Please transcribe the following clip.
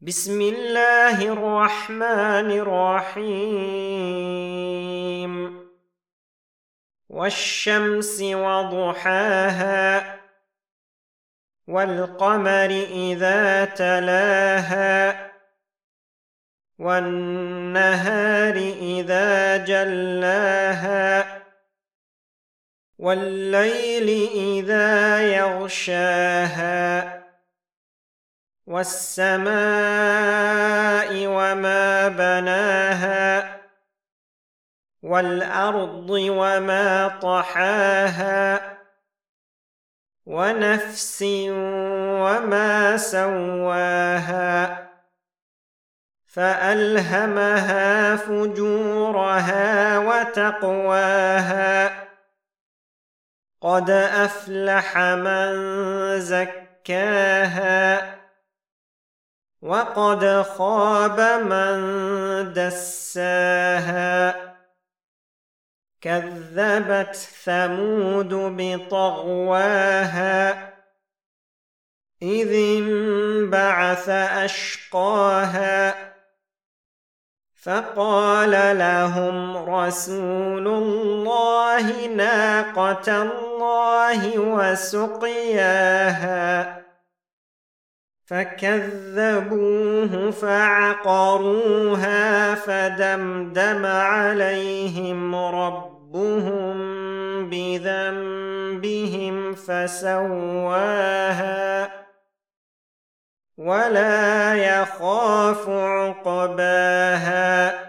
بسم الله الرحمن الرحيم والشمس وضحاها والقمر إذا تلاها والنهار إذا جلاها والليل إذا يغشاها والسماء وما بناها والأرض وما طحاها ونفس وما سواها فألهمها فجورها وتقواها قد أفلح من زكاها وقد خاب من دساها كذبت ثمود بطغواها إذ انبعث أشقاها فقال لهم رسول الله ناقة الله وسقياها فكذبوه فعقروها فدمدم عليهم ربهم بذنبهم فسواها ولا يخاف عقباها